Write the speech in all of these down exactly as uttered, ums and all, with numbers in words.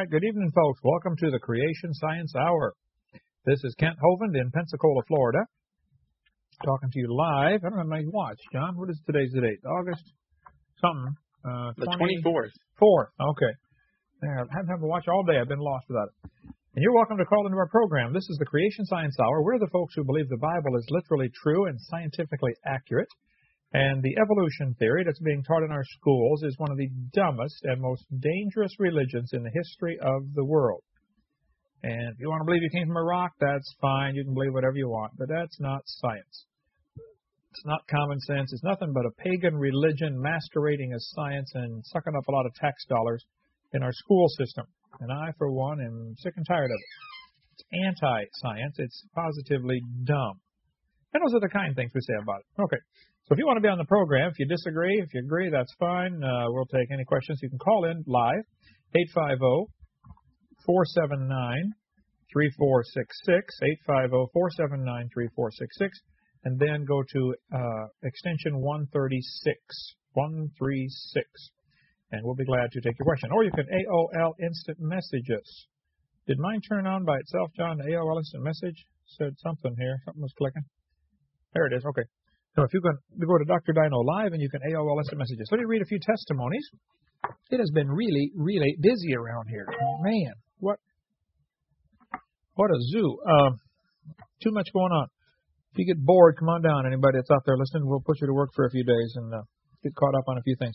right, good evening, folks. Welcome to the Creation Science Hour. This is Kent Hovind in Pensacola, Florida, talking to you live. I don't have my watch, John. What is today's date? August something. Uh, the twenty-fourth. Fourth. Okay. There, I haven't had my watch all day. I've been lost without it. And you're welcome to call into our program. This is the Creation Science Hour. We're the folks who believe the Bible is literally true and scientifically accurate. And the evolution theory that's being taught in our schools is one of the dumbest and most dangerous religions in the history of the world. And if you want to believe you came from a rock, that's fine. You can believe whatever you want. But that's not science. It's not common sense. It's nothing but a pagan religion masquerading as science and sucking up a lot of tax dollars in our school system. And I, for one, am sick and tired of it. It's anti-science. It's positively dumb. And those are the kind things we say about it. Okay. So if you want to be on the program, if you disagree, if you agree, that's fine. Uh, we'll take any questions. You can call in live, eight five zero, four seven nine, three four six six, eight five zero, four seven nine, three four six six, and then go to uh, extension one thirty-six, one three six, and we'll be glad to take your question. Or you can A O L Instant Message us. Did mine turn on by itself, John? The A O L Instant Message said something here. Something was clicking. There it is. Okay. So if you can go to Doctor Dino Live and you can A O L Instant Messages. Let me read a few testimonies. It has been really, really busy around here. Man, what what a zoo. Uh, too much going on. If you get bored, come on down. Anybody that's out there listening, we'll put you to work for a few days and uh, get caught up on a few things.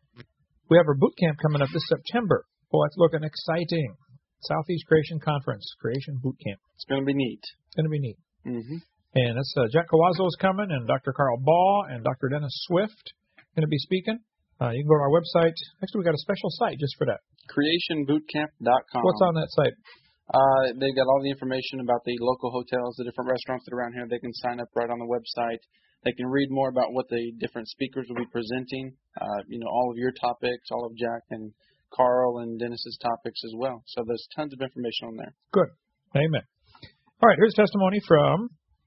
We have our boot camp coming up this September. Well, that's looking exciting. Southeast Creation Conference, Creation Boot Camp. It's going to be neat. It's going to be neat. Mm-hmm. And it's uh, Jack Cavazos coming, and Doctor Carl Baugh, and Doctor Dennis Swift going to be speaking. Uh, you can go to our website. Actually, we got a special site just for that. creation boot camp dot com. What's on that site? Uh, they got all the information about the local hotels, the different restaurants that are around here. They can sign up right on the website. They can read more about what the different speakers will be presenting. Uh, you know, all of your topics, all of Jack and Carl and Dennis's topics as well. So there's tons of information on there. Good. Amen. All right, here's testimony from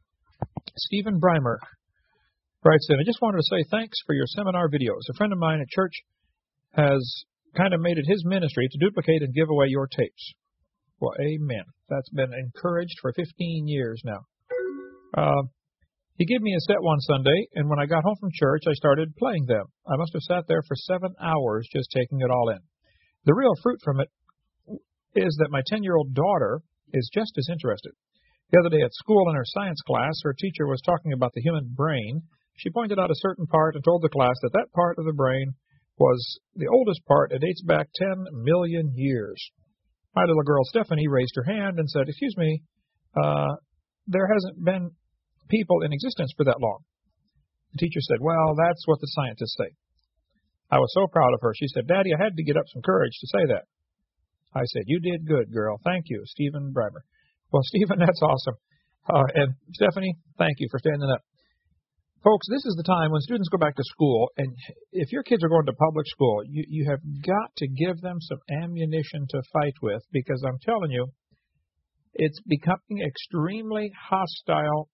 Stephen Breimer. Writes in, I just wanted to say thanks for your seminar videos. A friend of mine at church has kind of made it his ministry to duplicate and give away your tapes. Well, amen. That's been encouraged for fifteen years now. Uh, he gave me a set one Sunday, and when I got home from church, I started playing them. I must have sat there for seven hours just taking it all in. The real fruit from it is that my ten-year-old daughter is just as interested. The other day at school in her science class, her teacher was talking about the human brain. She pointed out a certain part and told the class that that part of the brain was the oldest part. It dates back ten million years. My little girl Stephanie raised her hand and said, excuse me, uh, there hasn't been people in existence for that long. The teacher said, well, that's what the scientists say. I was so proud of her. She said, Daddy, I had to get up some courage to say that. I said, you did good, girl. Thank you, Stephen Breimer. Well, Stephen, that's awesome. Uh, and Stephanie, thank you for standing up. Folks, this is the time when students go back to school, and if your kids are going to public school, you, you have got to give them some ammunition to fight with, because I'm telling you, it's becoming extremely hostile,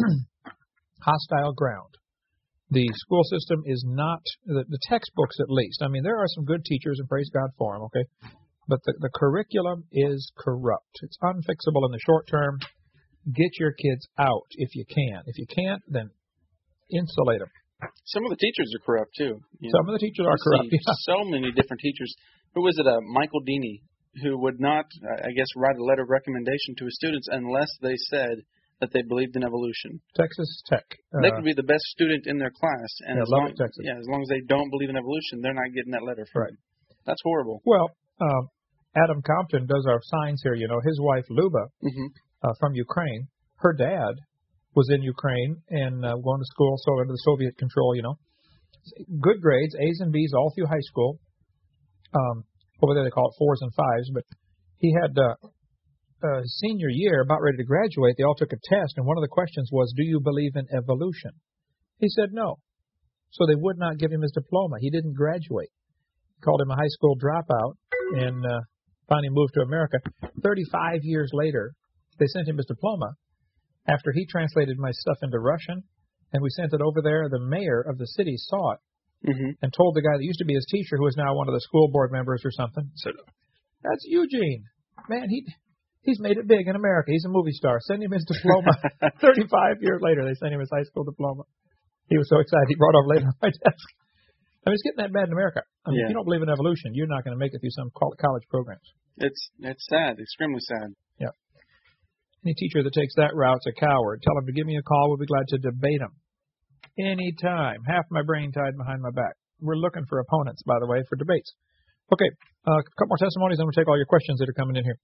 hostile ground. The school system is not, the, the textbooks at least. I mean, there are some good teachers, and praise God for them, okay? But the, the curriculum is corrupt. It's unfixable in the short term. Get your kids out if you can. If you can't, then insulate them. Some of the teachers are corrupt, too. You Some know, of the teachers are corrupt. Yeah. So many different teachers. Who was it? Uh, Michael Deeney, who would not, I guess, write a letter of recommendation to his students unless they said that they believed in evolution. Texas Tech. Uh, they could be the best student in their class, and yeah, as, long, Texas. Yeah, as long as they don't believe in evolution, they're not getting that letter from right. them. That's horrible. Well, um, Adam Compton does our signs here. You know, his wife, Luba, mm-hmm. uh, from Ukraine, her dad was in Ukraine and uh, going to school, so under the Soviet control, you know. Good grades, A's and B's all through high school. Um, over there they call it fours and fives, but he had uh, uh, senior year, about ready to graduate, they all took a test, and one of the questions was, do you believe in evolution? He said no. So they would not give him his diploma. He didn't graduate. Called him a high school dropout, and uh, finally moved to America. thirty-five years later, they sent him his diploma. After he translated my stuff into Russian, and we sent it over there, the mayor of the city saw it mm-hmm. and told the guy that used to be his teacher, who is now one of the school board members or something, said, That's Eugene. Man, he he's made it big in America. He's a movie star. Send him his diploma. thirty-five years later, they sent him his high school diploma. He was so excited. He brought it over later on my desk. I mean, it's getting that bad in America. I mean, yeah. if you don't believe in evolution, you're not going to make it through some college programs. It's it's sad, extremely sad. Yeah. Any teacher that takes that route's a coward. Tell him to give me a call. We'll be glad to debate him. Anytime. Half my brain tied behind my back. We're looking for opponents, by the way, for debates. Okay, uh, a couple more testimonies, then we'll take all your questions that are coming in here.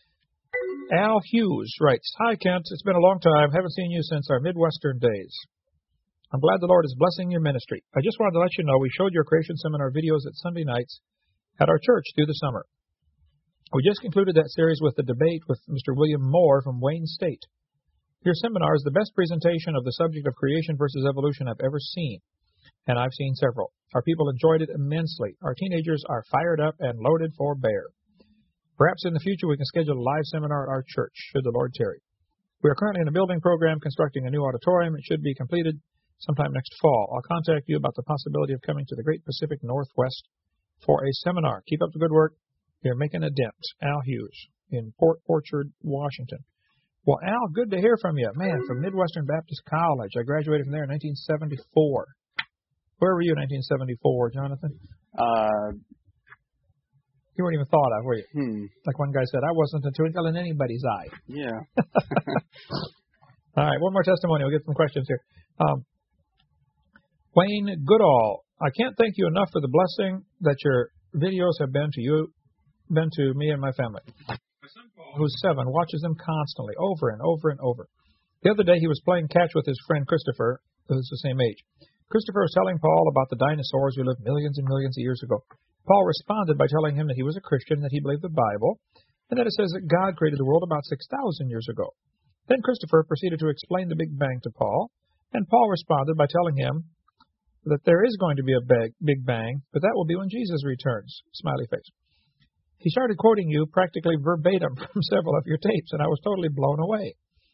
Al Hughes writes, Hi, Kent. It's been a long time. Haven't seen you since our Midwestern days. I'm glad the Lord is blessing your ministry. I just wanted to let you know we showed your Creation Seminar videos at Sunday nights at our church through the summer. We just concluded that series with the debate with Mister William Moore from Wayne State. Your seminar is the best presentation of the subject of creation versus evolution I've ever seen, and I've seen several. Our people enjoyed it immensely. Our teenagers are fired up and loaded for bear. Perhaps in the future we can schedule a live seminar at our church, should the Lord tarry. We are currently in a building program constructing a new auditorium. It should be completed sometime next fall. I'll contact you about the possibility of coming to the Great Pacific Northwest for a seminar. Keep up the good work. You're making a dent. Al Hughes in Port Orchard, Washington. Well, Al, good to hear from you. Man, from Midwestern Baptist College. I graduated from there in nineteen seventy-four. Where were you in nineteen seventy-four, Jonathan? Uh, you weren't even thought of, were you? Hmm. Like one guy said, I wasn't a twinkle in anybody's eye. Yeah. All right, one more testimony. We'll get some questions here. Um, Wayne Goodall, I can't thank you enough for the blessing that your videos have been to you, been to me and my family. My son Paul, who's seven, watches them constantly, over and over and over. The other day he was playing catch with his friend Christopher, who's the same age. Christopher was telling Paul about the dinosaurs who lived millions and millions of years ago. Paul responded by telling him that he was a Christian, that he believed the Bible, and that it says that God created the world about six thousand years ago. Then Christopher proceeded to explain the Big Bang to Paul, and Paul responded by telling him that there is going to be a big, big bang, but that will be when Jesus returns. Smiley face. He started quoting you practically verbatim from several of your tapes, and I was totally blown away.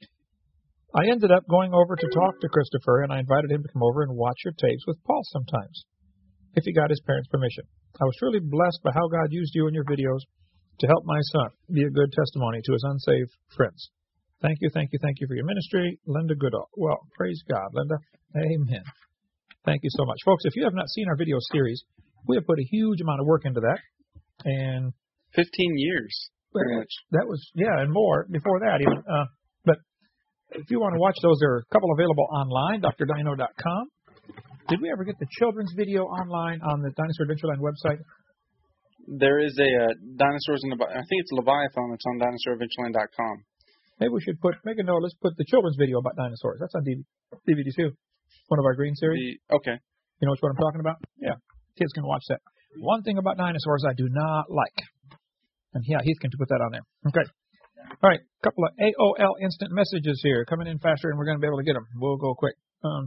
I ended up going over to talk to Christopher, and I invited him to come over and watch your tapes with Paul sometimes, if he got his parents' permission. I was truly blessed by how God used you in your videos to help my son be a good testimony to his unsaved friends. Thank you, thank you, thank you for your ministry, Linda Goodall. Well, praise God, Linda. Amen. Thank you so much. Folks, if you have not seen our video series, we have put a huge amount of work into that. And fifteen years, pretty much. That was, yeah, and more before that even. Uh, but if you want to watch those, there are a couple available online, D R dino dot com. Did we ever get the children's video online on the Dinosaur Adventureland website? There is a uh, Dinosaurs in the, I think it's Leviathan that's on dinosaur adventureland dot com. Maybe we should put, make a note, let's put the children's video about dinosaurs. That's on D V D too. One of our green series. The, okay. You know what I'm talking about? Yeah. Kids can watch that. One thing about dinosaurs I do not like. And yeah, Heath can put that on there. Okay. All right. A couple of A O L instant messages here coming in faster, and we're going to be able to get them. We'll go quick. Um,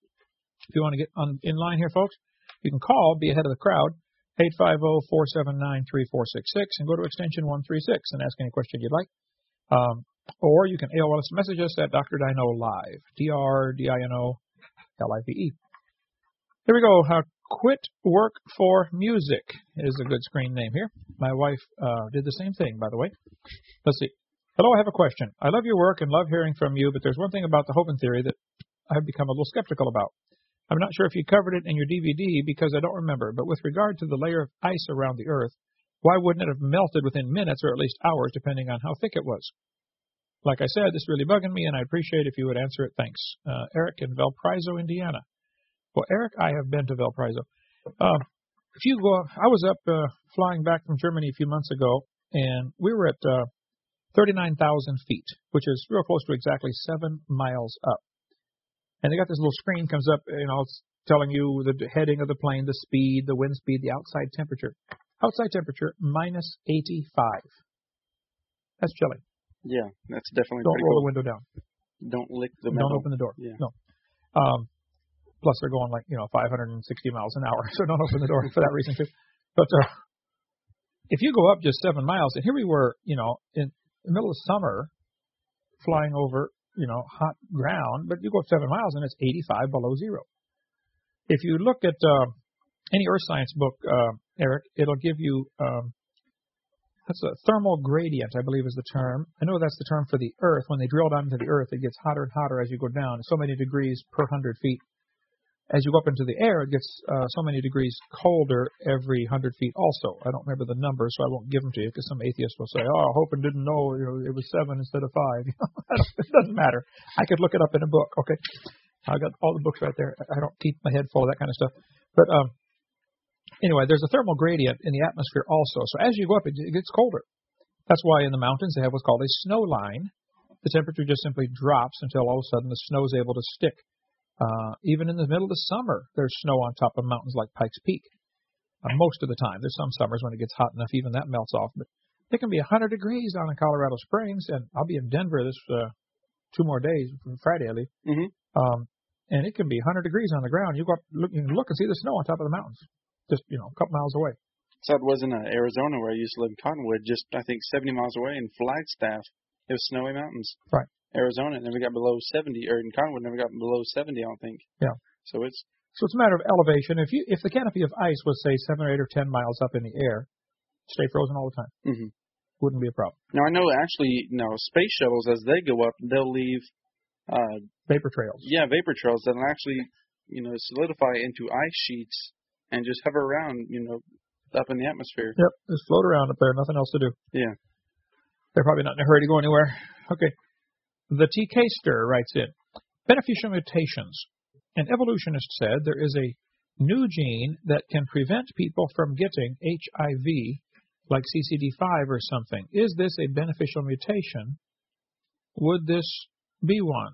if you want to get on in line here, folks, you can call, be ahead of the crowd, eight five zero, four seven nine, three four six six, and go to extension one three six and ask any question you'd like. Um, or you can A O L us message us at Doctor Dino Live, D R D I N O L I V E. Here we go. Uh, Quit Work for Music is a good screen name here. My wife uh, did the same thing, by the way. Let's see. Hello, I have a question. I love your work and love hearing from you, but there's one thing about the Hovind theory that I've become a little skeptical about. I'm not sure if you covered it in your D V D because I don't remember, but with regard to the layer of ice around the Earth, why wouldn't it have melted within minutes or at least hours, depending on how thick it was? Like I said, this is really bugging me, and I'd appreciate if you would answer it. Thanks. Uh, Eric in Valparaiso, Indiana. Well, Eric, I have been to Valparaiso. Uh, if you go, I was up uh, flying back from Germany a few months ago, and we were at uh, thirty-nine thousand feet, which is real close to exactly seven miles up. And they got this little screen comes up, you know, it's telling you the heading of the plane, the speed, the wind speed, the outside temperature. Outside temperature, minus eighty-five. That's chilly. Yeah, that's definitely Don't pretty roll cool. the window down. Don't lick the metal. Don't open the door. Yeah. No. Um, plus, they're going like, you know, five hundred sixty miles an hour, so don't open the door for that reason, too. But uh, if you go up just seven miles, and here we were, you know, in the middle of summer, flying over, you know, hot ground, but you go up seven miles and it's eighty-five below zero. If you look at uh, any earth science book, uh, Eric, it'll give you um, That's a thermal gradient, I believe is the term. I know that's the term for the Earth. When they drill down into the Earth, it gets hotter and hotter as you go down, so many degrees per hundred feet. As you go up into the air, it gets uh, so many degrees colder every hundred feet also. I don't remember the numbers, so I won't give them to you, because some atheist will say, oh, I hope I didn't know, you know it was seven instead of five. It doesn't matter. I could look it up in a book, okay? I got all the books right there. I don't keep my head full of that kind of stuff. But um, anyway, there's a thermal gradient in the atmosphere also. So as you go up, it, it gets colder. That's why in the mountains they have what's called a snow line. The temperature just simply drops until all of a sudden the snow is able to stick. Uh, even in the middle of the summer, there's snow on top of mountains like Pikes Peak. Uh, most of the time. There's some summers when it gets hot enough, even that melts off. But it can be one hundred degrees down in Colorado Springs, and I'll be in Denver this uh, two more days, from Friday I leave. Mm-hmm. Um, and it can be one hundred degrees on the ground. You go up, look, you can look and see the snow on top of the mountains, just you know, a couple miles away. So it was in uh, Arizona, where I used to live in Cottonwood, just I think seventy miles away in Flagstaff. It was snowy mountains. Right. Arizona never got below seventy, or in Cottonwood never got below seventy, I don't think. Yeah. So it's so it's a matter of elevation. If you if the canopy of ice was say seven or eight or ten miles up in the air, stay frozen all the time. Mm-hmm. Wouldn't be a problem. Now I know actually, you know, space shuttles as they go up, they'll leave uh, vapor trails. Yeah, vapor trails that'll actually, you know, solidify into ice sheets and just hover around, you know, up in the atmosphere. Yep, just float around up there. Nothing else to do. Yeah. They're probably not in a hurry to go anywhere. Okay. The T K Stir writes in, beneficial mutations. An evolutionist said there is a new gene that can prevent people from getting H I V, like C C D five or something. Is this a beneficial mutation? Would this be one?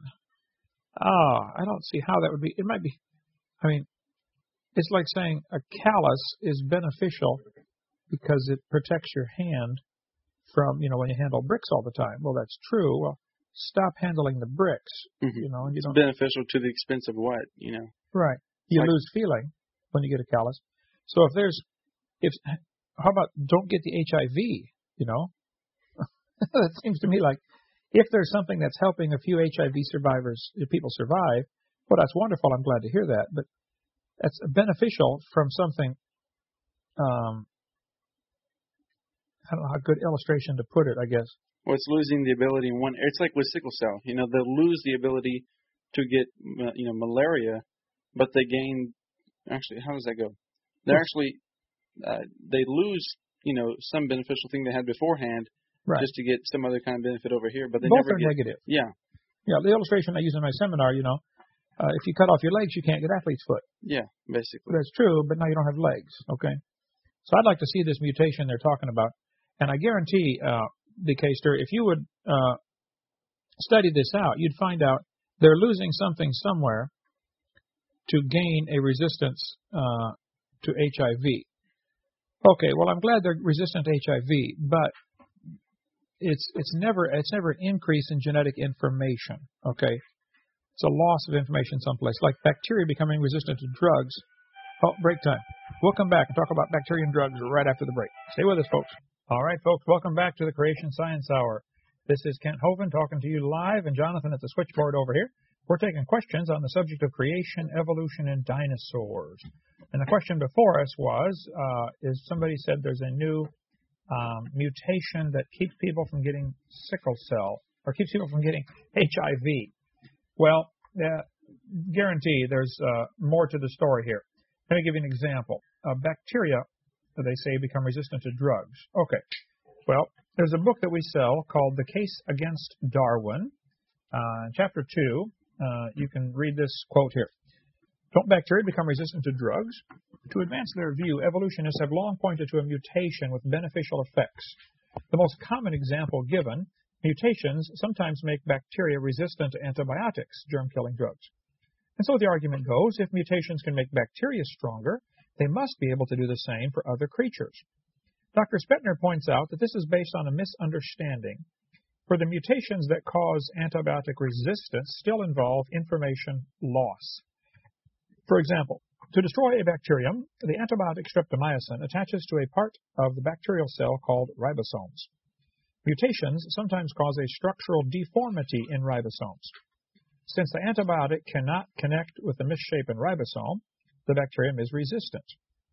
Ah, I don't see how that would be. It might be. I mean, it's like saying a callus is beneficial because it protects your hand from, you know, when you handle bricks all the time. Well, that's true. Well, stop handling the bricks, mm-hmm. you know. And you it's don't, beneficial to the expense of what, you know. Right. You like, lose feeling when you get a callus. So if there's, if how about don't get the H I V, you know? That seems to me like if there's something that's helping a few H I V survivors, if people survive, well, that's wonderful. I'm glad to hear that. But that's beneficial from something, um, I don't know how good illustration to put it, I guess. Well, it's losing the ability in one. It's like with sickle cell. You know, they'll lose the ability to get, you know, malaria, but they gain. Actually, how does that go? They're actually uh, they lose, you know, some beneficial thing they had beforehand, right, just to get some other kind of benefit over here. But they both never are get, negative. Yeah. Yeah. The illustration I use in my seminar, you know, uh, if you cut off your legs, you can't get athlete's foot. Yeah, basically. That's true, but now you don't have legs. Okay. So I'd like to see this mutation they're talking about, and I guarantee. Uh, The K-Stir, if you would uh, study this out, you'd find out they're losing something somewhere to gain a resistance uh, to H I V. Okay, well, I'm glad they're resistant to H I V, but it's it's never it's never an increase in genetic information. Okay, it's a loss of information someplace, like bacteria becoming resistant to drugs. Oh, break time. We'll come back and talk about bacteria and drugs right after the break. Stay with us, folks. All right, folks, welcome back to the Creation Science Hour. This is Kent Hovind talking to you live, and Jonathan at the switchboard over here. We're taking questions on the subject of creation, evolution, and dinosaurs. And the question before us was, uh, is somebody said there's a new um, mutation that keeps people from getting sickle cell, or keeps people from getting H I V. Well, uh, guarantee there's uh, more to the story here. Let me give you an example. Uh, bacteria, they say, become resistant to drugs. Okay. Well, there's a book that we sell called The Case Against Darwin. Uh, chapter two, uh, you can read this quote here. Don't bacteria become resistant to drugs? To advance their view, evolutionists have long pointed to a mutation with beneficial effects. The most common example given, mutations sometimes make bacteria resistant to antibiotics, germ-killing drugs. And so the argument goes, if mutations can make bacteria stronger, they must be able to do the same for other creatures. Doctor Spetner points out that this is based on a misunderstanding, for the mutations that cause antibiotic resistance still involve information loss. For example, to destroy a bacterium, the antibiotic streptomycin attaches to a part of the bacterial cell called ribosomes. Mutations sometimes cause a structural deformity in ribosomes. Since the antibiotic cannot connect with the misshapen ribosome, the bacterium is resistant.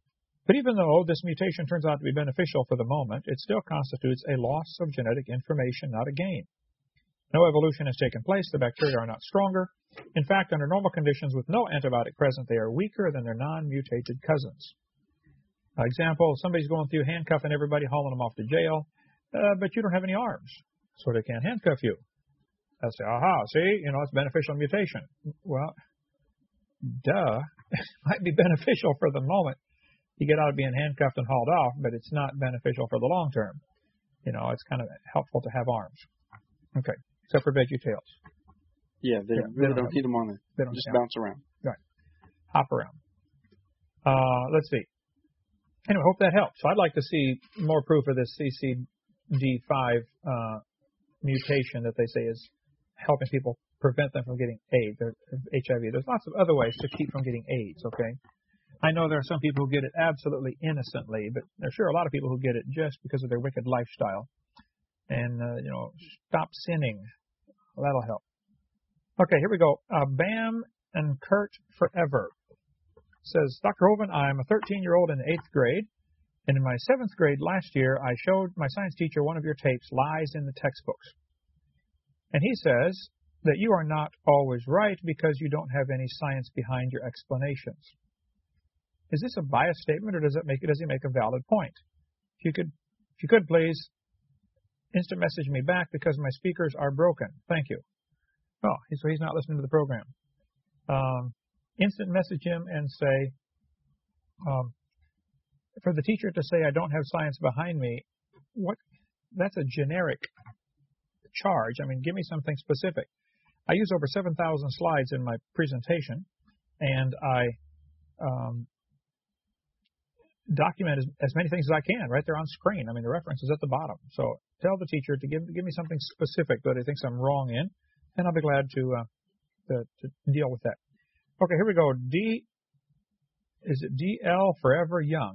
But even though this mutation turns out to be beneficial for the moment, it still constitutes a loss of genetic information, not a gain. No evolution has taken place. The bacteria are not stronger. In fact, under normal conditions with no antibiotic present, they are weaker than their non-mutated cousins. Uh, example, somebody's going through handcuffing everybody, hauling them off to jail, uh, but you don't have any arms, so they can't handcuff you. I say, aha, see, you know, it's beneficial mutation. Well, duh. It might be beneficial for the moment. You get out of being handcuffed and hauled off, but it's not beneficial for the long term. You know, it's kind of helpful to have arms. Okay, except for VeggieTales. Yeah, they Yeah, really they don't don't have- keep them on there. They don't Just count. bounce around. Hop around. Uh, let's see. Anyway, hope that helps. So I'd like to see more proof of this C C D five uh, mutation that they say is helping people prevent them from getting AIDS or H I V. There's lots of other ways to keep from getting AIDS, okay? I know there are some people who get it absolutely innocently, but there's sure a lot of people who get it just because of their wicked lifestyle. And, uh, you know, stop sinning. Well, that'll help. Okay, here we go. Uh, Bam and Kurt Forever says, Doctor Hovind, I'm a thirteen-year-old in the eighth grade, and in my seventh grade last year, I showed my science teacher one of your tapes, Lies in the Textbooks. And he says that you are not always right because you don't have any science behind your explanations. Is this a biased statement, or does it make does he make a valid point? If you could, if you could please, instant message me back because my speakers are broken. Thank you. Oh, so he's not listening to the program. Um, instant message him and say, um, for the teacher to say I don't have science behind me, what? That's a generic charge. I mean, give me something specific. I use over seven thousand slides in my presentation, and I um, document as, as many things as I can right there on screen. I mean, the reference is at the bottom. So tell the teacher to give give me something specific that he thinks I'm wrong in, and I'll be glad to uh, to, to deal with that. Okay, here we go. D is it D L Forever Young?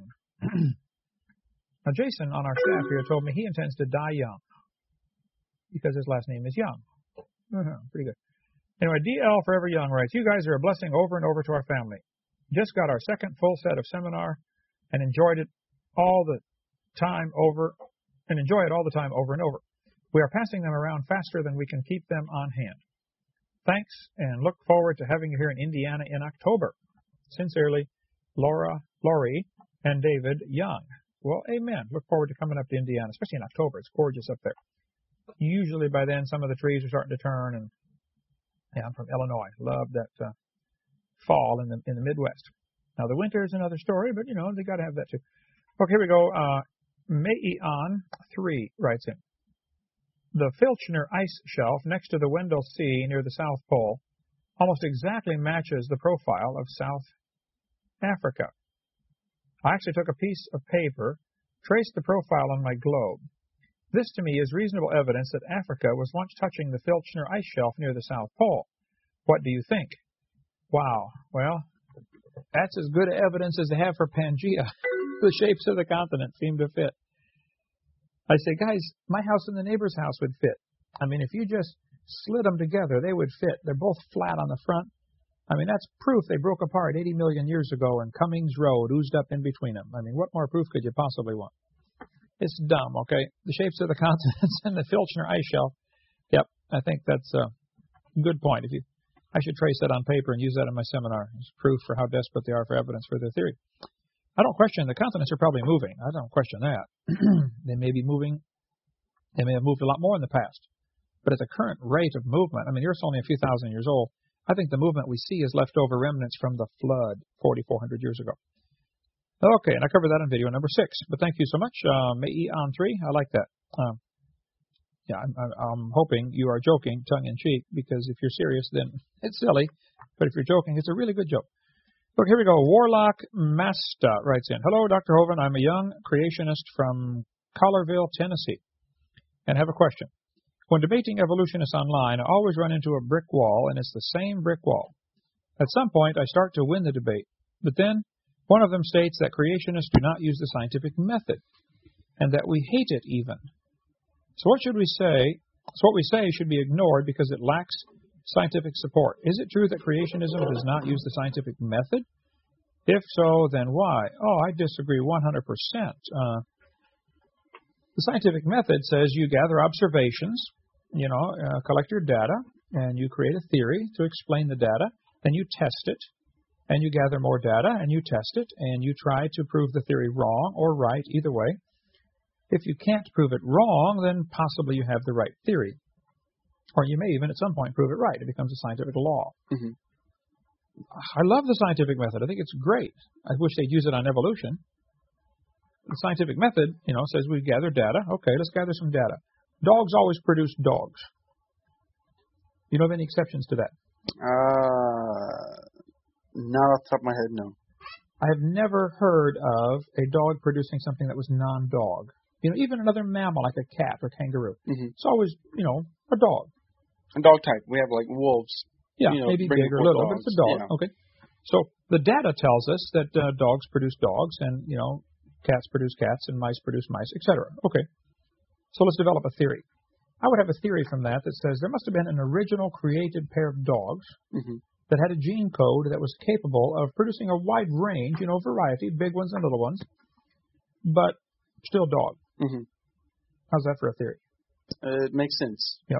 Now, Jason on our staff here told me he intends to die young because his last name is Young. Uh-huh, pretty good. Anyway, D L Forever Young writes, you guys are a blessing over and over to our family. Just got our second full set of seminar and enjoyed it all the time over and enjoy it all the time over and over. We are passing them around faster than we can keep them on hand. Thanks, and look forward to having you here in Indiana in October. Sincerely, Laura, Laurie, and David Young. Well, amen. Look forward to coming up to Indiana, especially in October. It's gorgeous up there. Usually by then, some of the trees are starting to turn, and yeah, I'm from Illinois. Love that uh, fall in the in the Midwest. Now, the winter is another story, but, you know, they got to have that, too. Okay, here we go. Uh, Meion three writes in. The Filchner ice shelf next to the Wendell Sea near the South Pole almost exactly matches the profile of South Africa. I actually took a piece of paper, traced the profile on my globe. This, to me, is reasonable evidence that Africa was once touching the Filchner ice shelf near the South Pole. What do you think? Wow. Well, that's as good evidence as they have for Pangea. The shapes of the continent seem to fit. I say, guys, my house and the neighbor's house would fit. I mean, if you just slid them together, they would fit. They're both flat on the front. I mean, that's proof they broke apart eighty million years ago and Cummings Road oozed up in between them. I mean, what more proof could you possibly want? It's dumb, okay? The shapes of the continents and the Filchner ice shelf. Yep, I think that's a good point. If you, I should trace that on paper and use that in my seminar as proof for how desperate they are for evidence for their theory. I don't question the continents are probably moving. I don't question that. They may be moving. They may have moved a lot more in the past. But at the current rate of movement, I mean, the Earth's only a few thousand years old. I think the movement we see is leftover remnants from the flood forty-four hundred years ago. Okay, and I covered that in video number six. But thank you so much. Uh, Mei on three, I like that. Um, yeah, I'm, I'm hoping you are joking, tongue-in-cheek, because if you're serious, then it's silly. But if you're joking, it's a really good joke. Look, here we go. Warlock Masta writes in. Hello, Doctor Hovind. I'm a young creationist from Collierville, Tennessee, and have a question. When debating evolutionists online, I always run into a brick wall, and it's the same brick wall. At some point, I start to win the debate, but then one of them states that creationists do not use the scientific method, and that we hate it even. So what should we say? So what we say should be ignored because it lacks scientific support. Is it true that creationism does not use the scientific method? If so, then why? Oh, I disagree one hundred percent. Uh, the scientific method says you gather observations, you know, uh, collect your data, and you create a theory to explain the data. Then you test it, and you gather more data, and you test it, and you try to prove the theory wrong or right, either way. If you can't prove it wrong, then possibly you have the right theory. Or you may even at some point prove it right. It becomes a scientific law. Mm-hmm. I love the scientific method. I think it's great. I wish they'd use it on evolution. The scientific method, you know, says we gather data. Okay, let's gather some data. Dogs always produce dogs. You know of any exceptions to that? Uh, not off the top of my head, no. I have never heard of a dog producing something that was non-dog. You know, even another mammal like a cat or kangaroo. Mm-hmm. It's always, you know, a dog. A dog type. We have like wolves. Yeah, you know, maybe big or little, dogs. but it's a dog. Yeah. Okay. So the data tells us that uh, dogs produce dogs, and you know, cats produce cats, and mice produce mice, et cetera. Okay. So let's develop a theory. I would have a theory from that that says there must have been an original created pair of dogs mm-hmm. that had a gene code that was capable of producing a wide range, you know, variety, big ones and little ones, but still dog. Mm-hmm. How's that for a theory? Uh, it makes sense. Yep.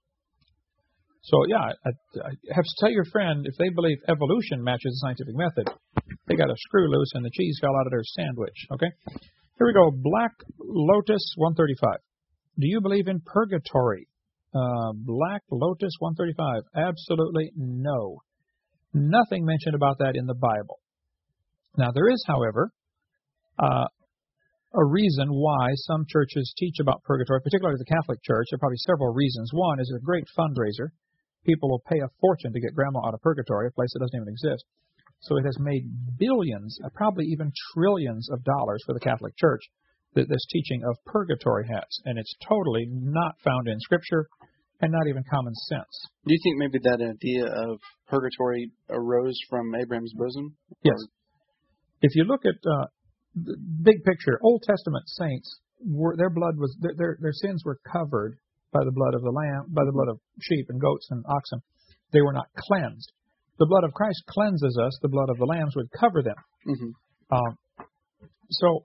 So, yeah, I, I have to tell your friend, if they believe evolution matches the scientific method, they got a screw loose and the cheese fell out of their sandwich, okay? Here we go. Black Lotus one thirty-five. Do you believe in purgatory? Uh, Black Lotus one thirty-five. Absolutely no. Nothing mentioned about that in the Bible. Now, there is, however, uh, a reason why some churches teach about purgatory, particularly the Catholic Church. There are probably several reasons. One is a great fundraiser. People will pay a fortune to get grandma out of purgatory, a place that doesn't even exist. So it has made billions, probably even trillions of dollars for the Catholic Church that this teaching of purgatory has. And it's totally not found in Scripture and not even common sense. Do you think maybe that idea of purgatory arose from Abraham's bosom? Yes. Or? If you look at uh, the big picture, Old Testament saints, were, their blood was their, their their sins were covered by the blood of the lamb, by the blood of sheep and goats and oxen. They were not cleansed. The blood of Christ cleanses us. The blood of the lambs would cover them. Mm-hmm. Um, so,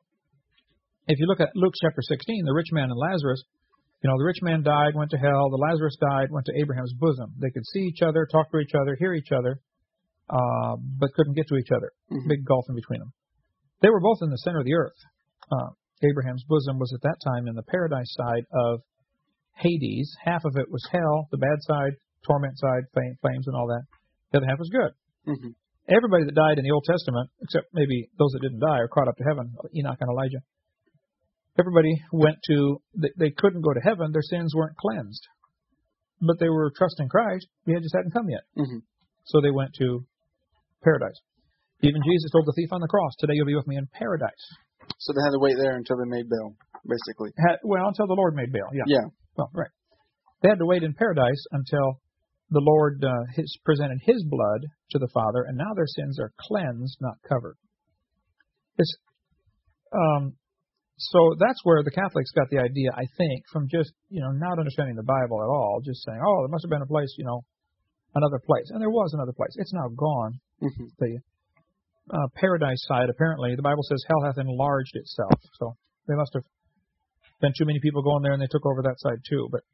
if you look at Luke chapter sixteen, the rich man and Lazarus, you know, the rich man died, went to hell. The Lazarus died, went to Abraham's bosom. They could see each other, talk to each other, hear each other, uh, but couldn't get to each other. Mm-hmm. Big gulf in between them. They were both in the center of the earth. Uh, Abraham's bosom was at that time in the paradise side of Hades. Half of it was hell, the bad side, torment side, flames and all that. The other half was good. Mm-hmm. Everybody that died in the Old Testament, except maybe those that didn't die, are caught up to heaven, Enoch and Elijah. Everybody went to, they, they couldn't go to heaven, their sins weren't cleansed. But they were trusting Christ, he just hadn't come yet. Mm-hmm. So they went to paradise. Even Jesus told the thief on the cross, today you'll be with me in paradise. So they had to wait there until they made bail, basically. Had, well, until the Lord made bail, yeah. Yeah. Well, right. They had to wait in paradise until the Lord uh, his, presented his blood to the Father, and now their sins are cleansed, not covered. It's, um, so that's where the Catholics got the idea, I think, from just, you know, not understanding the Bible at all, just saying, oh, there must have been a place, you know, another place. And there was another place. It's now gone. Mm-hmm. The uh, paradise side, apparently, the Bible says hell hath enlarged itself. So they must have been too many people going there, and they took over that side too. But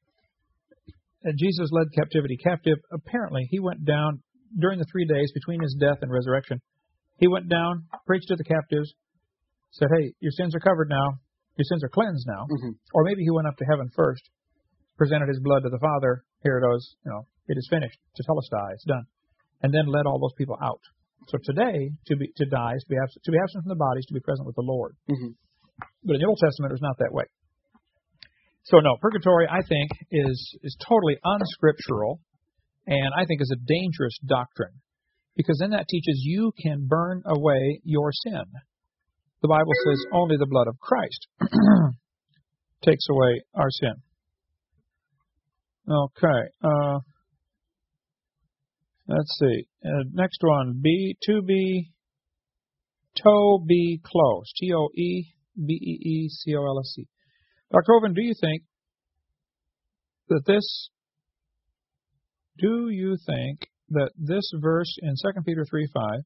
uh, Jesus led captivity captive. Apparently, he went down during the three days between his death and resurrection. He went down, preached to the captives, said, hey, your sins are covered now. Your sins are cleansed now. Mm-hmm. Or Or maybe he went up to heaven first, presented his blood to the Father. Here it is, you know, it is finished. Tetelestai, it's done. And then led all those people out. So today, to be to die is to be absent, to be absent from the body is to be present with the Lord. Mm-hmm. But in the Old Testament, it was not that way. So no, purgatory, I think, is is totally unscriptural, and I think is a dangerous doctrine, because then that teaches you can burn away your sin. The Bible says only the blood of Christ takes away our sin. Okay. Uh, let's see. Uh, next one. B, to be, toe be close. T O E B E E C O L S E. Doctor Hovind, do you think that this, do you think that this verse in Second Peter three five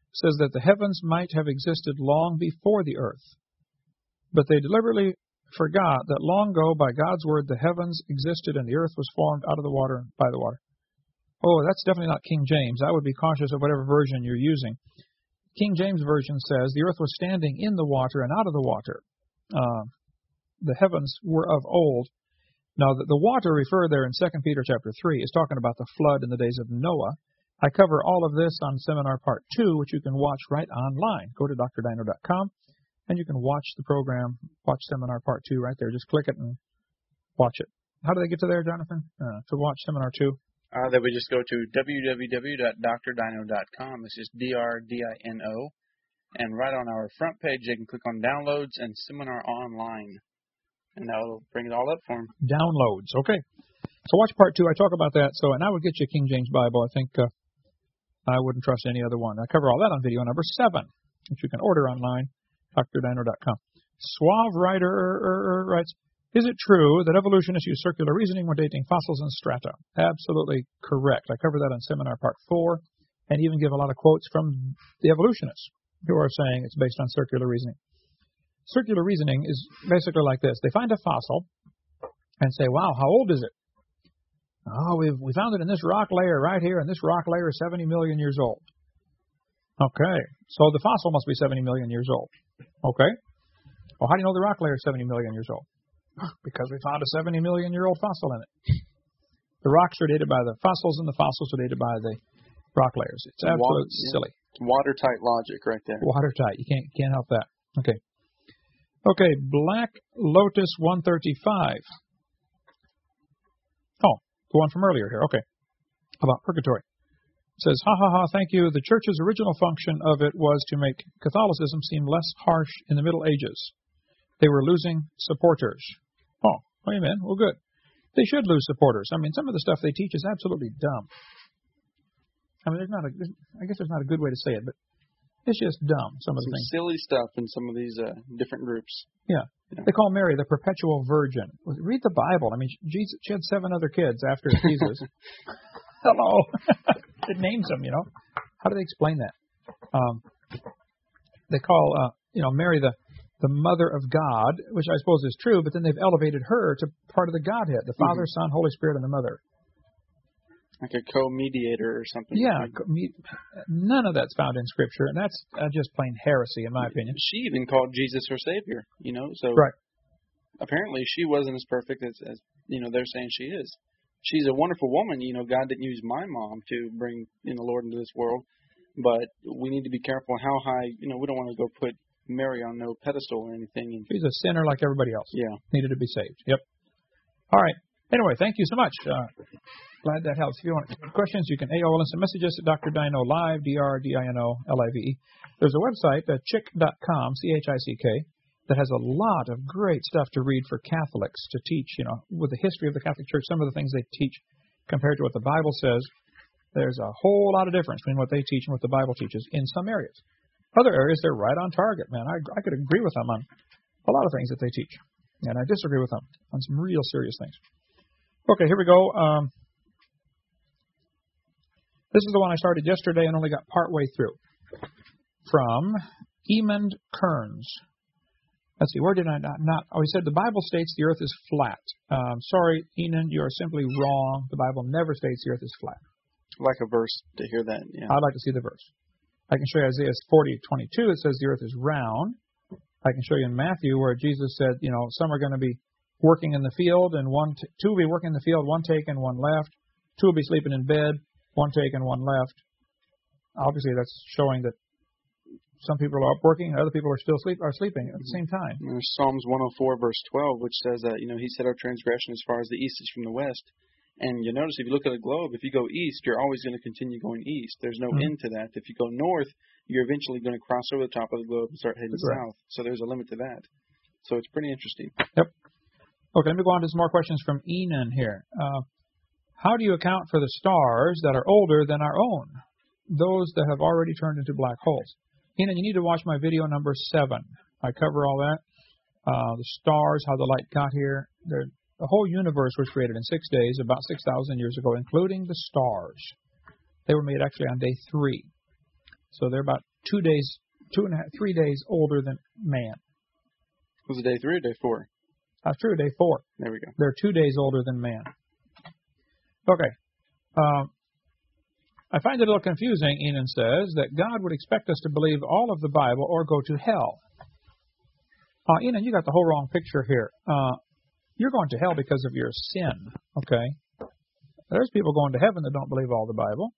says that the heavens might have existed long before the earth, but they deliberately forgot that long ago, by God's word, the heavens existed and the earth was formed out of the water and by the water. Oh, that's definitely not King James. I would be cautious of whatever version you're using. King James Version says the earth was standing in the water and out of the water. Uh, the heavens were of old. Now, the, the water referred there in Second Peter chapter three is talking about the flood in the days of Noah. I cover all of this on Seminar Part two, which you can watch right online. Go to d r dino dot com, and you can watch the program, watch Seminar Part two right there. Just click it and watch it. How do they get to there, Jonathan, uh, to watch Seminar two? Uh, they would just go to w w w dot d r dino dot com. It's just D R D I N O. And right on our front page, they can click on Downloads and Seminar Online. And that will bring it all up for them. Downloads. Okay. So watch Part two. I talk about that. So, and I would get you a King James Bible. I think uh, I wouldn't trust any other one. I cover all that on video number seven, which you can order online, d r dino dot com. Suave Writer writes, is it true that evolutionists use circular reasoning when dating fossils and strata? Absolutely correct. I cover that on Seminar Part four, and even give a lot of quotes from the evolutionists who are saying it's based on circular reasoning. Circular reasoning is basically like this. They find a fossil and say, wow, how old is it? Oh, we've, we found it in this rock layer right here, and this rock layer is seventy million years old. Okay, so the fossil must be seventy million years old. Okay. Well, how do you know the rock layer is seventy million years old? Because we found a seventy million year old fossil in it. The rocks are dated by the fossils, and the fossils are dated by the rock layers. It's absolutely Water, silly. Yeah. Watertight logic right there. Watertight. You can't can't help that. Okay. Okay, Black Lotus one thirty-five. Oh, the one from earlier here. Okay. About purgatory. It says, ha ha ha, thank you. The church's original function of it was to make Catholicism seem less harsh in the Middle Ages. They were losing supporters. Oh, amen. Well, good. They should lose supporters. I mean, some of the stuff they teach is absolutely dumb. I mean, there's not a, I guess there's not a good way to say it, but it's just dumb, some of the some things. Silly stuff in some of these uh, different groups. Yeah. yeah. They call Mary the perpetual virgin. Read the Bible. I mean, Jesus, she had seven other kids after Jesus. Hello. It names them, you know. How do they explain that? Um, they call, uh, you know, Mary the the mother of God, which I suppose is true, but then they've elevated her to part of the Godhead, the Father, mm-hmm. Son, Holy Spirit, and the Mother. Like a co-mediator or something. Yeah, none of that's found in Scripture, and that's uh, just plain heresy, in my opinion. She even called Jesus her Savior, you know, so right. Apparently she wasn't as perfect as, as, you know, they're saying she is. She's a wonderful woman, you know, God didn't use my mom to bring, you know, the Lord into this world, but we need to be careful how high, you know, we don't want to go put Mary on no pedestal or anything. And she's a sinner like everybody else. Yeah. Needed to be saved. Yep. All right. Anyway, thank you so much. Uh, glad that helps. If you want questions, you can A O L and send messages at Doctor Dino Live, D R D I N O L I V E. There's a website, uh, chick dot com, C H I C K, that has a lot of great stuff to read for Catholics to teach, you know, with the history of the Catholic Church, some of the things they teach compared to what the Bible says. There's a whole lot of difference between what they teach and what the Bible teaches in some areas. Other areas, they're right on target, man. I, I could agree with them on a lot of things that they teach. And I disagree with them on some real serious things. Okay, here we go. Um, this is the one I started yesterday and only got partway through. From Emond Kearns. Let's see, where did I not, not... Oh, he said the Bible states the earth is flat. Um, sorry, Enon, you are simply wrong. The Bible never states the earth is flat. I'd like a verse to hear that. Yeah. I'd like to see the verse. I can show you Isaiah forty twenty-two. It says the earth is round. I can show you in Matthew where Jesus said, you know, some are going to be working in the field, and one, t- two will be working in the field, one taken, one left. Two will be sleeping in bed, one taken, one left. Obviously, that's showing that some people are up working, and other people are still sleep are sleeping at the same time. There's Psalms one oh four, verse twelve, which says that, you know, He set our transgression as far as the east is from the west. And you notice if you look at a globe, if you go east, you're always going to continue going east. There's no mm-hmm. end to that. If you go north, you're eventually going to cross over the top of the globe and start heading That's south. Right. So there's a limit to that. So it's pretty interesting. Yep. Okay, let me go on to some more questions from Enon here. Uh, how do you account for the stars that are older than our own, those that have already turned into black holes? Enon, you need to watch my video number seven. I cover all that. Uh, the stars, how the light got here. They're, the whole universe was created in six days, about six thousand years ago, including the stars. They were made actually on day three. So they're about two days, two and a half, three days older than man. Was it day three or day four? That's true, day four. There we go. They're two days older than man. Okay. Um, I find it a little confusing, Enon says, that God would expect us to believe all of the Bible or go to hell. Uh, Enon, you got the whole wrong picture here. Uh, you're going to hell because of your sin, okay? There's people going to heaven that don't believe all the Bible.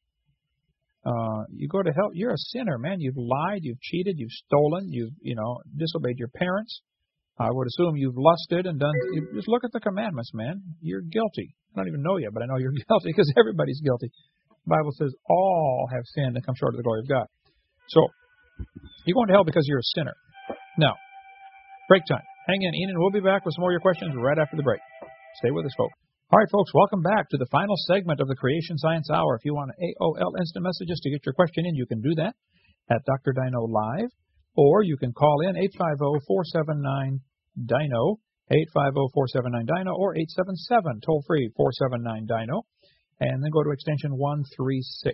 Uh, you go to hell, you're a sinner, man. You've lied, you've cheated, you've stolen, you've, you know, disobeyed your parents. I would assume you've lusted and done. You just look at the commandments, man. You're guilty. I don't even know you, but I know you're guilty because everybody's guilty. The Bible says all have sinned and come short of the glory of God. So you're going to hell because you're a sinner. Now, break time. Hang in, Enon. We'll be back with some more of your questions right after the break. Stay with us, folks. All right, folks, welcome back to the final segment of the Creation Science Hour. If you want A O L Instant Messages to get your question in, you can do that at Doctor Dino Live, or you can call in eight five zero, four seven nine, D I N O, eight five zero, four seven nine, D I N O, or eight seven seven, toll-free, four seven nine, D I N O, and then go to extension one three six.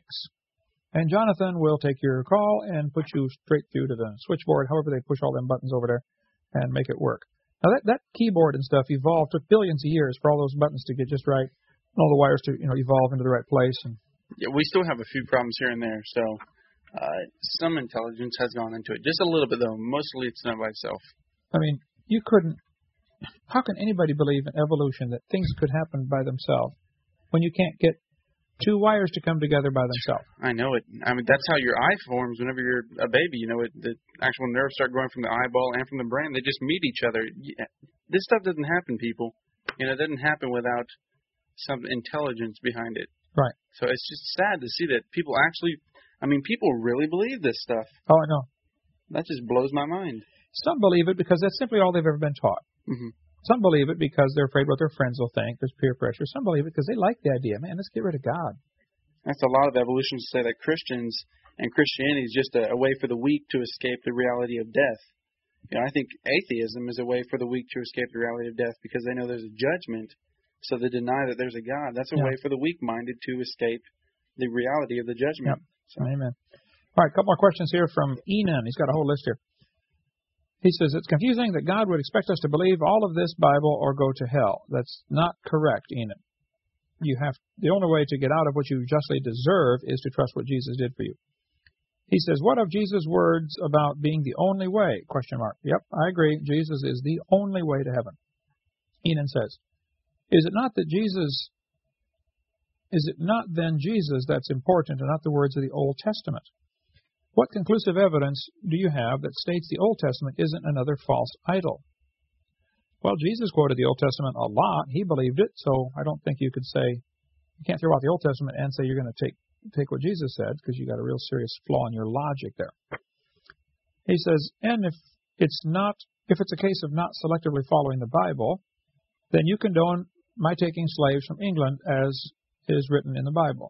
And Jonathan will take your call and put you straight through to the switchboard, however they push all them buttons over there and make it work. Now, that, that keyboard and stuff evolved, took billions of years for all those buttons to get just right, and all the wires to, you know, evolve into the right place. And yeah, we still have a few problems here and there, so uh, some intelligence has gone into it. Just a little bit, though. Mostly it's done by itself. I mean, you couldn't, how can anybody believe in evolution that things could happen by themselves when you can't get two wires to come together by themselves? I know it. I mean, that's how your eye forms whenever you're a baby. You know, it, the actual nerves start growing from the eyeball and from the brain. They just meet each other. This stuff doesn't happen, people. You know, it doesn't happen without some intelligence behind it. Right. So it's just sad to see that people actually, I mean, people really believe this stuff. Oh, I know. That just blows my mind. Some believe it because that's simply all they've ever been taught. Mm-hmm. Some believe it because they're afraid what their friends will think. There's peer pressure. Some believe it because they like the idea. Man, let's get rid of God. That's a lot of evolutionists say that Christians and Christianity is just a, a way for the weak to escape the reality of death. You know, I think atheism is a way for the weak to escape the reality of death because they know there's a judgment, so they deny that there's a God. That's a yeah. way for the weak-minded to escape the reality of the judgment. Yep. So. Amen. All right, a couple more questions here from Enon. He's got a whole list here. He says, it's confusing that God would expect us to believe all of this Bible or go to hell. That's not correct, Enon. You have the only way to get out of what you justly deserve is to trust what Jesus did for you. He says, what of Jesus' words about being the only way? Question mark. Yep, I agree. Jesus is the only way to heaven. Enon says, is it not that Jesus, is it not then Jesus that's important and not the words of the Old Testament? What conclusive evidence do you have that states the Old Testament isn't another false idol? Well, Jesus quoted the Old Testament a lot. He believed it, so I don't think you could say, you can't throw out the Old Testament and say you're going to take take what Jesus said, because you got a real serious flaw in your logic there. He says, and if it's not, if it's a case of not selectively following the Bible, then you condone my taking slaves from England as is written in the Bible.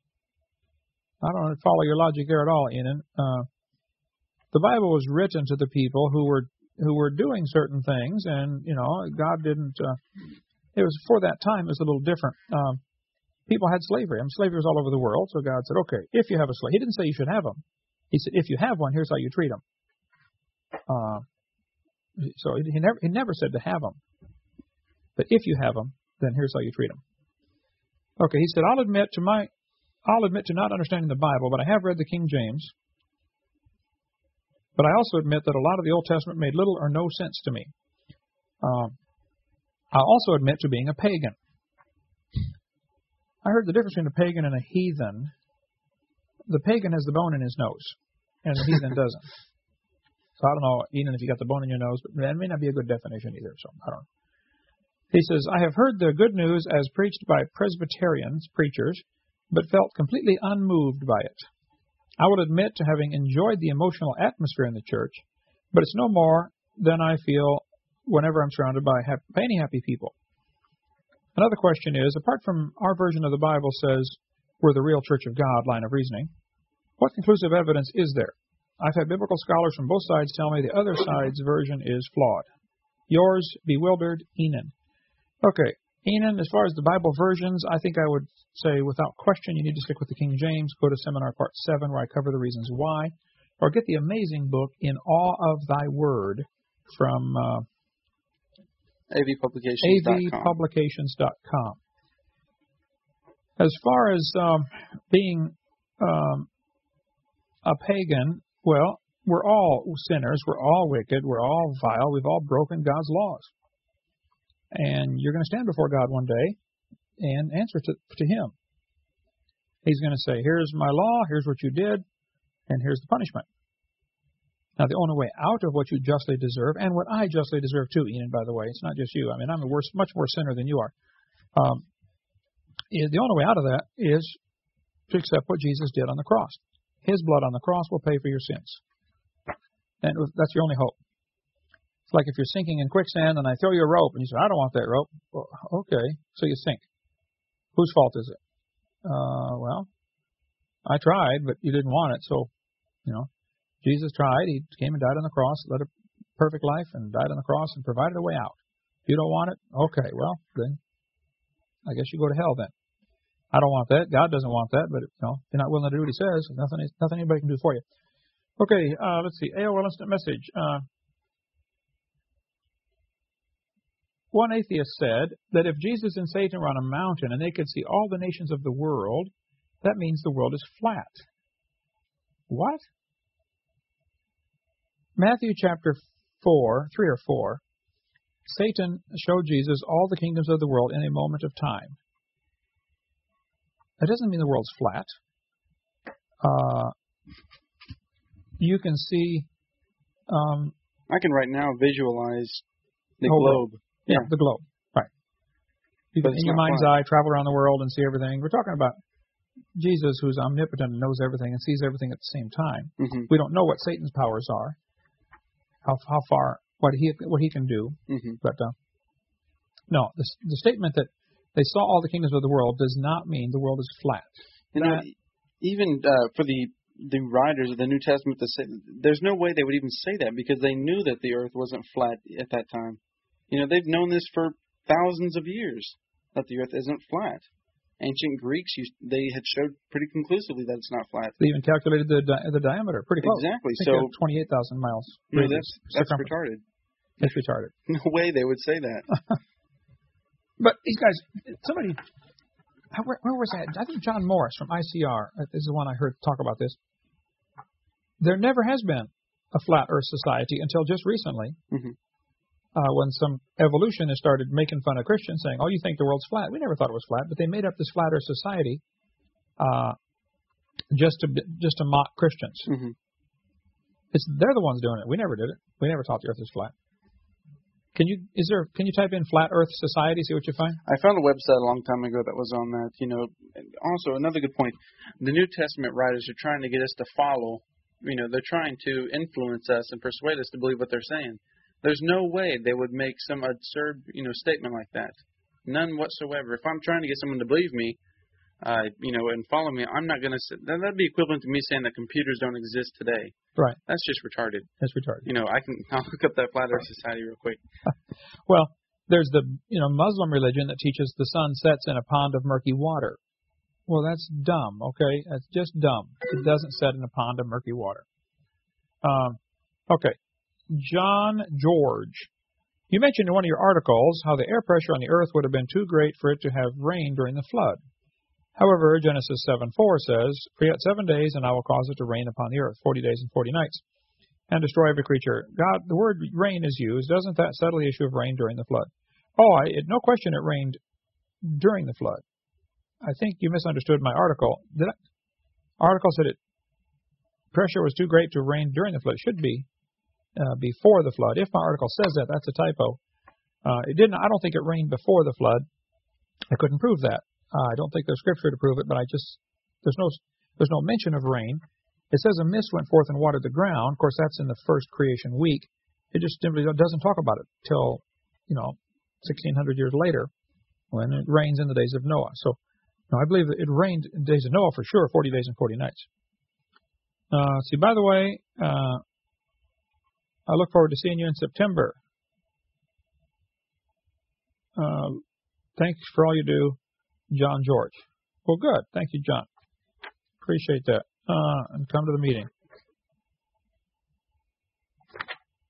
I don't follow your logic there at all, Enon. Uh, the Bible was written to the people who were who were doing certain things, and you know God didn't. Uh, it was for that time. It was a little different. Um, people had slavery. I mean, slavery was all over the world. So God said, "Okay, if you have a slave," He didn't say you should have them. He said, "If you have one, here's how you treat them." Uh, so he never he never said to have them, but if you have them, then here's how you treat them. Okay, he said, "I'll admit to my." I'll admit to not understanding the Bible, but I have read the King James. But I also admit that a lot of the Old Testament made little or no sense to me. Um, I'll also admit to being a pagan. I heard the difference between a pagan and a heathen. The pagan has the bone in his nose, and the heathen doesn't. So I don't know, Enon, if you got the bone in your nose, but that may not be a good definition either, so I don't know. He says, I have heard the good news as preached by Presbyterians, preachers, but felt completely unmoved by it. I will admit to having enjoyed the emotional atmosphere in the church, but it's no more than I feel whenever I'm surrounded by, happy, by any happy people. Another question is, apart from our version of the Bible says we're the real Church of God line of reasoning, what conclusive evidence is there? I've had biblical scholars from both sides tell me the other side's version is flawed. Yours, bewildered, Enon. Okay, Enon, as far as the Bible versions, I think I would say without question you need to stick with the King James. Go to Seminar Part seven where I cover the reasons why. or get the amazing book In Awe of Thy Word from uh, A V Publications dot com. A V Publications dot com. As far as um, being um, a pagan, well, we're all sinners. We're all wicked. We're all vile. We've all broken God's laws. And you're going to stand before God one day and answer to, to Him. He's going to say, here's my law, here's what you did, and here's the punishment. Now, the only way out of what you justly deserve, and what I justly deserve too, Ian, by the way, it's not just you. I mean, I'm a worse, much worse sinner than you are. Um, the only way out of that is to accept what Jesus did on the cross. His blood on the cross will pay for your sins. And that's your only hope. It's like if you're sinking in quicksand and I throw you a rope and you say, I don't want that rope. Well, okay, so you sink. Whose fault is it? Uh, well, I tried, but you didn't want it. So, you know, Jesus tried. He came and died on the cross, led a perfect life, and died on the cross and provided a way out. You don't want it? Okay, well, then I guess you go to hell then. I don't want that. God doesn't want that, but, you know, if you're not willing to do what He says, nothing, nothing anybody can do for you. Okay, uh, let's see. A O L Instant Message. Uh, one atheist said that if Jesus and Satan were on a mountain and they could see all the nations of the world, that means the world is flat. What? Matthew chapter four, three or four, Satan showed Jesus all the kingdoms of the world in a moment of time. That doesn't mean the world's flat. Uh, you can see... Um, I can right now visualize the oh, globe. Yeah, yeah, the globe. Right. You can, in your mind's flat. eye, travel around the world and see everything. We're talking about Jesus, who's omnipotent and knows everything and sees everything at the same time. Mm-hmm. We don't know what Satan's powers are, how how far, what he what he can do. Mm-hmm. But uh, no, the, the statement that they saw all the kingdoms of the world does not mean the world is flat. You know, even uh, for the the writers of the New Testament, to say, there's no way they would even say that because they knew that the earth wasn't flat at that time. You know, they've known this for thousands of years, that the earth isn't flat. Ancient Greeks, used, they had showed pretty conclusively that it's not flat. They even calculated the di- the diameter, pretty close. Exactly. So twenty-eight thousand miles. You know, that's, that's retarded. That's retarded. No way they would say that. But these guys, somebody, where, where was that? I think John Morris from I C R, this is the one I heard talk about this. There never has been a flat earth society until just recently. Mm-hmm. Uh, when some evolutionists started making fun of Christians, saying, oh, you think the world's flat. We never thought it was flat, but they made up this flat earth society uh, just to just to mock Christians. Mm-hmm. It's They're the ones doing it. We never did it. We never thought the earth was flat. Can you is there? Can you type in flat earth society, see what you find? I found a website a long time ago that was on that. You know, also, another good point, the New Testament writers are trying to get us to follow. You know, they're trying to influence us and persuade us to believe what they're saying. There's no way they would make some absurd, you know, statement like that. None whatsoever. If I'm trying to get someone to believe me, uh, you know, and follow me, I'm not going to. That that'd be equivalent to me saying that computers don't exist today. Right. That's just retarded. That's retarded. You know, I can. I'll look up that Flat Earth Society real quick. Well, there's the you know Muslim religion that teaches the sun sets in a pond of murky water. Well, that's dumb. Okay, that's just dumb. It doesn't set in a pond of murky water. Um. Okay. John George, you mentioned in one of your articles how the air pressure on the earth would have been too great for it to have rain during the flood. However, Genesis seven four says, for yet seven days and I will cause it to rain upon the earth, forty days and forty nights, and destroy every creature. God, the word rain is used. Doesn't that settle the issue of rain during the flood? Oh, I, it, no question it rained during the flood. I think you misunderstood my article. The article said it pressure was too great to rain during the flood. It should be. Uh, before the flood. If my article says that, that's a typo. Uh, it didn't. I don't think it rained before the flood. I couldn't prove that. Uh, I don't think there's scripture to prove it, but I just there's no there's no mention of rain. It says a mist went forth and watered the ground. Of course, that's in the first creation week. It just simply doesn't talk about it till you know sixteen hundred years later when it rains in the days of Noah. So, no, I believe that it rained in the days of Noah for sure, forty days and forty nights. Uh, see, by the way. Uh, I look forward to seeing you in September. Uh, thanks for all you do, John George. Well, good. Thank you, John. Appreciate that. Uh, and come to the meeting.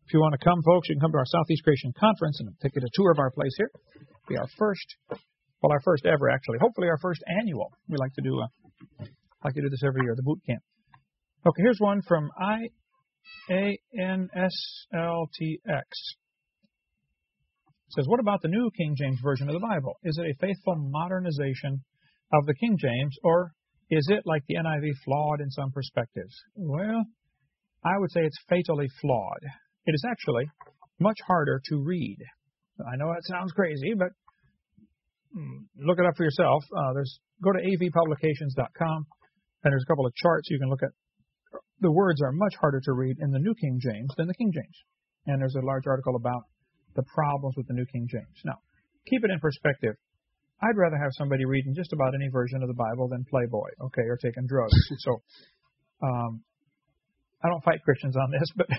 If you want to come, folks, you can come to our Southeast Creation Conference and take you a tour of our place here. It'll be our first, well, our first ever, actually. Hopefully our first annual. We like to do a, like to do this every year, the boot camp. Okay, here's one from I A N S L T X. It says, what about the New King James Version of the Bible? Is it a faithful modernization of the King James, or is it, like the N I V, flawed in some perspectives? Well, I would say it's fatally flawed. It is actually much harder to read. I know that sounds crazy, but look it up for yourself. Uh, there's go to A V publications dot com, and there's a couple of charts you can look at. The words are much harder to read in the New King James than the King James. And there's a large article about the problems with the New King James. Now, keep it in perspective. I'd rather have somebody reading just about any version of the Bible than Playboy, okay, or taking drugs. So, um, I don't fight Christians on this, but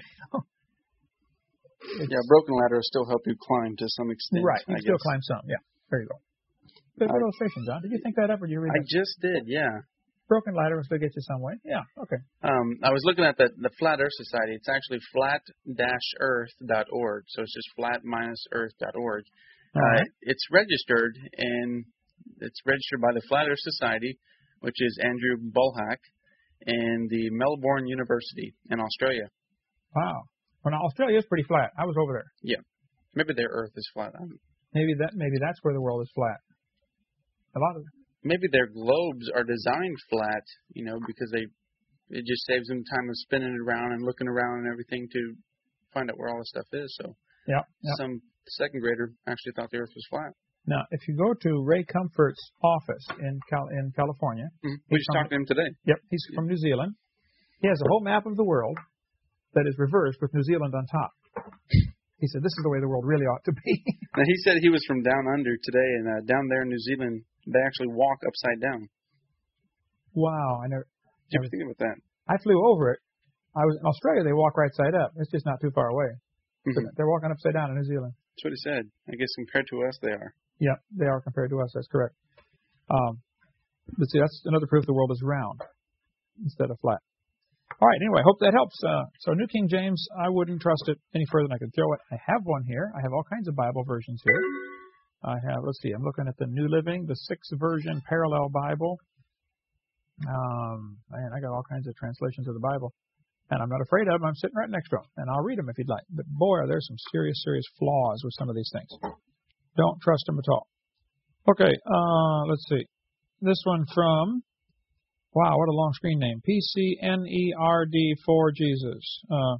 yeah, Broken Ladder will still help you climb to some extent. Right, you I still guess. climb some. Yeah, there you go. Good, good uh, illustration, John. Did you think that up, or did you read I that? just did, yeah. Broken Ladder will still get you some way. Yeah, okay. Um, I was looking at the the Flat Earth Society. It's actually flat dash earth dot org, so it's just flat dash earth dot org. All uh, right. It's registered, and it's registered by the Flat Earth Society, which is Andrew Bulhack, and the Melbourne University in Australia. Wow. Well, now Australia is pretty flat. I was over there. Yeah. Maybe their Earth is flat. I'm, maybe that maybe that's where the world is flat. A lot of maybe their globes are designed flat, you know, because they it just saves them time of spinning it around and looking around and everything to find out where all this stuff is. So yeah, yeah. Some second grader actually thought the Earth was flat. Now, if you go to Ray Comfort's office in Cal in California, mm-hmm. we just talked to him today. Yep, he's from New Zealand. He has a whole map of the world that is reversed with New Zealand on top. He said, "This is the way the world really ought to be." Now, he said he was from down under today, and uh, down there in New Zealand, they actually walk upside down. Wow, I never. Did you ever think about that? I flew over it. I was in Australia. They walk right side up. It's just not too far away. Mm-hmm. They're walking upside down in New Zealand. That's what he said. I guess compared to us, they are. Yeah, they are compared to us. That's correct. Um, but see, that's another proof the world is round instead of flat. All right. Anyway, I hope that helps. Uh, so New King James, I wouldn't trust it any further than I could throw it. I have one here. I have all kinds of Bible versions here. I have, let's see, I'm looking at the New Living, the sixth version parallel Bible. Um, man, I got all kinds of translations of the Bible. And I'm not afraid of them. I'm sitting right next to them. And I'll read them if you'd like. But boy, there's some serious, serious flaws with some of these things. Don't trust them at all. Okay, uh, let's see. This one from, wow, what a long screen name. P C N E R D for Jesus. Uh,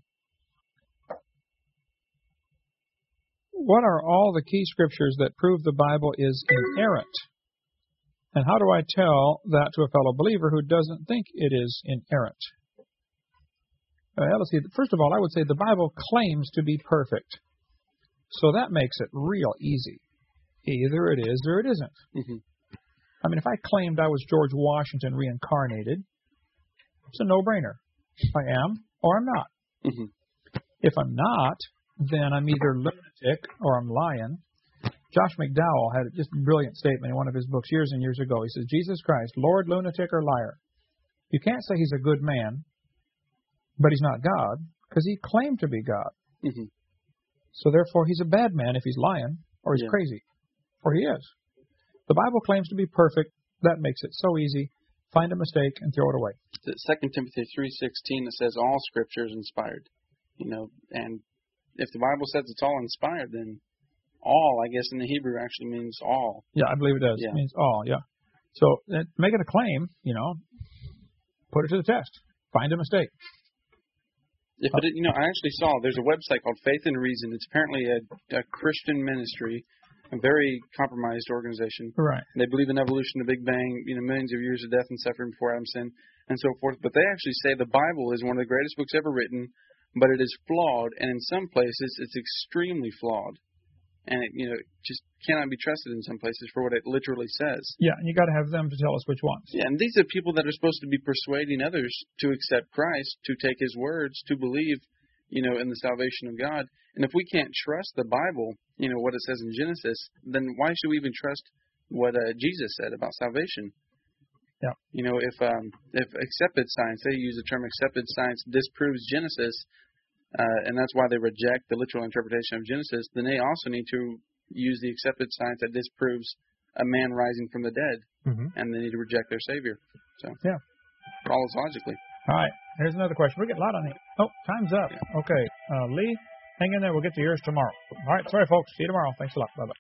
what are all the key scriptures that prove the Bible is inerrant? And how do I tell that to a fellow believer who doesn't think it is inerrant? Well, let's see. First of all, I would say the Bible claims to be perfect. So that makes it real easy. Either it is or it isn't. Mm-hmm. I mean, if I claimed I was George Washington reincarnated, it's a no-brainer. I am or I'm not. Mm-hmm. If I'm not, then I'm either lunatic or I'm lying. Josh McDowell had just a brilliant statement in one of his books years and years ago. He says, Jesus Christ, Lord, lunatic, or liar. You can't say he's a good man, but he's not God, because he claimed to be God. Mm-hmm. So therefore, he's a bad man if he's lying, or he's yeah. crazy, or he is. The Bible claims to be perfect. That makes it so easy. Find a mistake and throw it away. Second Timothy three sixteen, it says all Scripture is inspired. You know, and if the Bible says it's all inspired, then all, I guess, in the Hebrew actually means all. Yeah, I believe it does. Yeah. It means all, yeah. So uh, make it a claim, you know, put it to the test. Find a mistake. Yeah, but it, you know, I actually saw there's a website called Faith and Reason. It's apparently a, a Christian ministry, a very compromised organization. Right. They believe in evolution, the Big Bang, you know, millions of years of death and suffering before Adam's sin, and so forth. But they actually say the Bible is one of the greatest books ever written, but it is flawed, and in some places it's extremely flawed. And it, you know, just cannot be trusted in some places for what it literally says. Yeah, and you got to have them to tell us which ones. Yeah, and these are people that are supposed to be persuading others to accept Christ, to take His words, to believe, you know, in the salvation of God. And if we can't trust the Bible, you know, what it says in Genesis, then why should we even trust what uh, Jesus said about salvation? Yeah. You know, if um, if accepted science, they use the term accepted science, disproves Genesis, uh, and that's why they reject the literal interpretation of Genesis, then they also need to use the accepted science that disproves a man rising from the dead, mm-hmm. and they need to reject their Savior. So yeah, follows logically. All right, here's another question. We get a lot on it. Oh, time's up. Yeah. Okay, uh, Lee, hang in there. We'll get to yours tomorrow. All right, sorry, folks. See you tomorrow. Thanks a lot. Bye-bye.